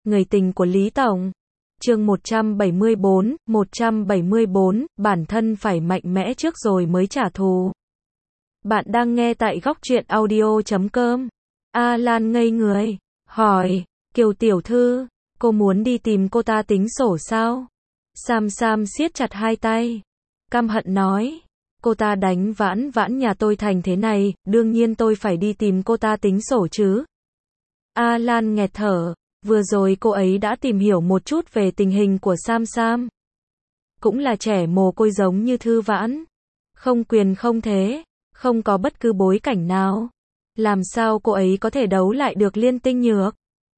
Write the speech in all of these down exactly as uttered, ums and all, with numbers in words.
Người tình của Lý Tổng. Chương một trăm bảy mươi bốn, một trăm bảy mươi bốn, bản thân phải mạnh mẽ trước rồi mới trả thù. Bạn đang nghe tại góc truyện audio chấm com. A Lan ngây người, hỏi, Kiều tiểu thư, cô muốn đi tìm cô ta tính sổ sao? Sam Sam siết chặt hai tay, căm hận nói, cô ta đánh Vãn Vãn nhà tôi thành thế này, đương nhiên tôi phải đi tìm cô ta tính sổ chứ. A Lan nghẹt thở, vừa rồi cô ấy đã tìm hiểu một chút về tình hình của Sam Sam. Cũng là trẻ mồ côi giống như Thư Vãn, không quyền không thế, không có bất cứ bối cảnh nào. Làm sao cô ấy có thể đấu lại được Liên Tinh Nhược?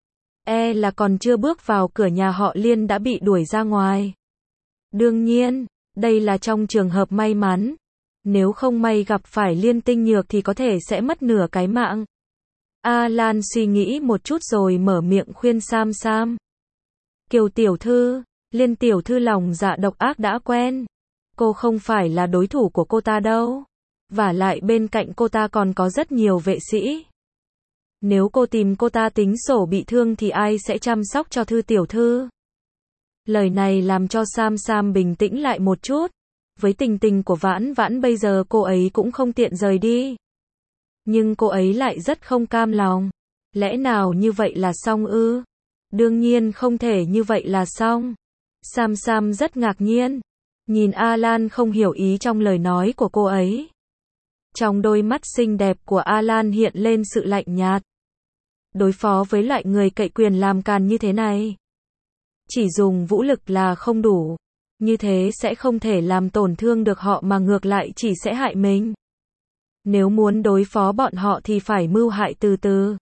E là còn chưa bước vào cửa nhà họ Liên đã bị đuổi ra ngoài. Đương nhiên, đây là trong trường hợp may mắn. Nếu không may gặp phải Liên Tinh Nhược thì có thể sẽ mất nửa cái mạng. A Lan suy nghĩ một chút rồi mở miệng khuyên Sam Sam. Kiều tiểu thư, Liên tiểu thư lòng dạ độc ác đã quen. Cô không phải là đối thủ của cô ta đâu. Vả lại bên cạnh cô ta còn có rất nhiều vệ sĩ. Nếu cô tìm cô ta tính sổ bị thương thì ai sẽ chăm sóc cho Thư tiểu thư? Lời này làm cho Sam Sam bình tĩnh lại một chút. Với tình tình của Vãn Vãn bây giờ cô ấy cũng không tiện rời đi. Nhưng cô ấy lại rất không cam lòng. Lẽ nào như vậy là xong ư? Đương nhiên không thể như vậy là xong. Sam Sam rất ngạc nhiên. Nhìn A Lan không hiểu ý trong lời nói của cô ấy. Trong đôi mắt xinh đẹp của A Lan hiện lên sự lạnh nhạt. Đối phó với loại người cậy quyền làm càn như thế này, chỉ dùng vũ lực là không đủ. Như thế sẽ không thể làm tổn thương được họ mà ngược lại chỉ sẽ hại mình. Nếu muốn đối phó bọn họ thì phải mưu hại từ từ.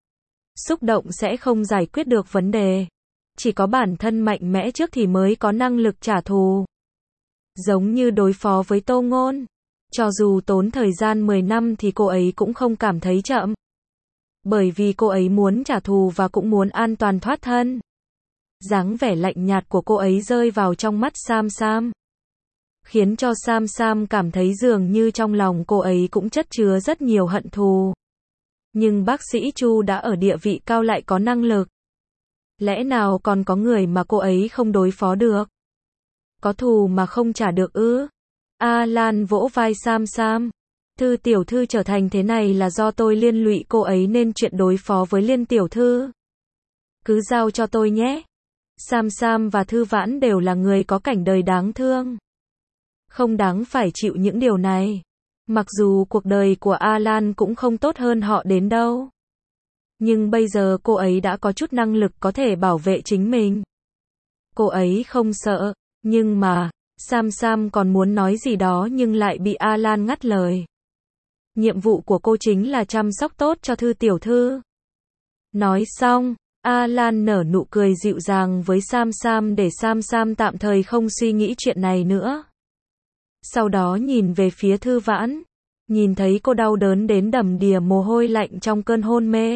Xúc động sẽ không giải quyết được vấn đề. Chỉ có bản thân mạnh mẽ trước thì mới có năng lực trả thù. Giống như đối phó với Tô Ngôn. Cho dù tốn thời gian mười năm thì cô ấy cũng không cảm thấy chậm. Bởi vì cô ấy muốn trả thù và cũng muốn an toàn thoát thân. Dáng vẻ lạnh nhạt của cô ấy rơi vào trong mắt Sam Sam. Khiến cho Sam Sam cảm thấy dường như trong lòng cô ấy cũng chất chứa rất nhiều hận thù. Nhưng bác sĩ Chu đã ở địa vị cao lại có năng lực. Lẽ nào còn có người mà cô ấy không đối phó được? Có thù mà không trả được ư? A Lan vỗ vai Sam Sam. Thư tiểu thư trở thành thế này là do tôi liên lụy cô ấy nên chuyện đối phó với Liên tiểu thư. Cứ giao cho tôi nhé. Sam Sam và Thư Vãn đều là người có cảnh đời đáng thương. Không đáng phải chịu những điều này. Mặc dù cuộc đời của A Lan cũng không tốt hơn họ đến đâu. Nhưng bây giờ cô ấy đã có chút năng lực có thể bảo vệ chính mình. Cô ấy không sợ, nhưng mà, Sam Sam còn muốn nói gì đó nhưng lại bị A Lan ngắt lời. Nhiệm vụ của cô chính là chăm sóc tốt cho Thư tiểu thư. Nói xong, A Lan nở nụ cười dịu dàng với Sam Sam để Sam Sam tạm thời không suy nghĩ chuyện này nữa. Sau đó nhìn về phía Thư Vãn, nhìn thấy cô đau đớn đến đầm đìa mồ hôi lạnh trong cơn hôn mê.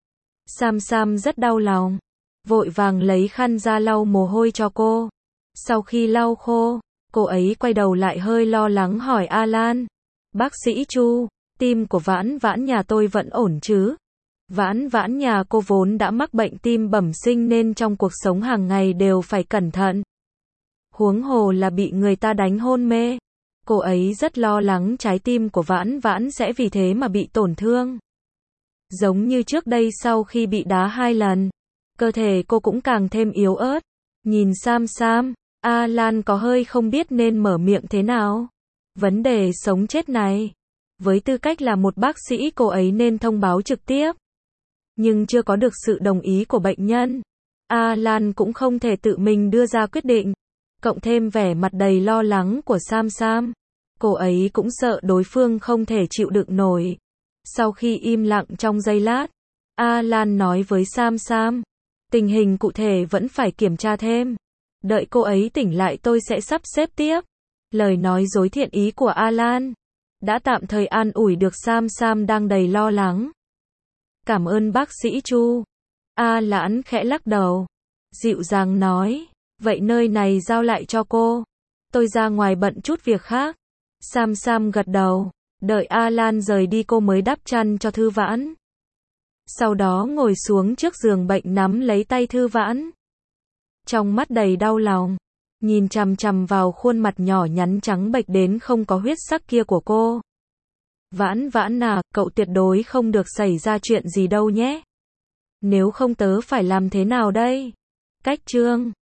Sam Sam rất đau lòng, vội vàng lấy khăn ra lau mồ hôi cho cô. Sau khi lau khô, cô ấy quay đầu lại hơi lo lắng hỏi A Lan, bác sĩ Chu, tim của Vãn Vãn nhà tôi vẫn ổn chứ? Vãn Vãn nhà cô vốn đã mắc bệnh tim bẩm sinh nên trong cuộc sống hàng ngày đều phải cẩn thận. Huống hồ là bị người ta đánh hôn mê. Cô ấy rất lo lắng trái tim của Vãn Vãn sẽ vì thế mà bị tổn thương. Giống như trước đây sau khi bị đá hai lần, cơ thể cô cũng càng thêm yếu ớt. Nhìn Sam Sam, A Lan có hơi không biết nên mở miệng thế nào. Vấn đề sống chết này, với tư cách là một bác sĩ cô ấy nên thông báo trực tiếp. Nhưng chưa có được sự đồng ý của bệnh nhân. A Lan cũng không thể tự mình đưa ra quyết định. Cộng thêm vẻ mặt đầy lo lắng của Sam Sam. Cô ấy cũng sợ đối phương không thể chịu đựng nổi. Sau khi im lặng trong giây lát, A Lan nói với Sam Sam. Tình hình cụ thể vẫn phải kiểm tra thêm. Đợi cô ấy tỉnh lại tôi sẽ sắp xếp tiếp. Lời nói dối thiện ý của A Lan đã tạm thời an ủi được Sam Sam đang đầy lo lắng. Cảm ơn bác sĩ Chu. A Lan khẽ lắc đầu, dịu dàng nói, vậy nơi này giao lại cho cô. Tôi ra ngoài bận chút việc khác. Sam Sam gật đầu, đợi A Lan rời đi cô mới đắp chăn cho Thư Vãn. Sau đó ngồi xuống trước giường bệnh nắm lấy tay Thư Vãn. Trong mắt đầy đau lòng, nhìn chằm chằm vào khuôn mặt nhỏ nhắn trắng bệch đến không có huyết sắc kia của cô. Vãn Vãn à, cậu tuyệt đối không được xảy ra chuyện gì đâu nhé. Nếu không tớ phải làm thế nào đây? Cách Trương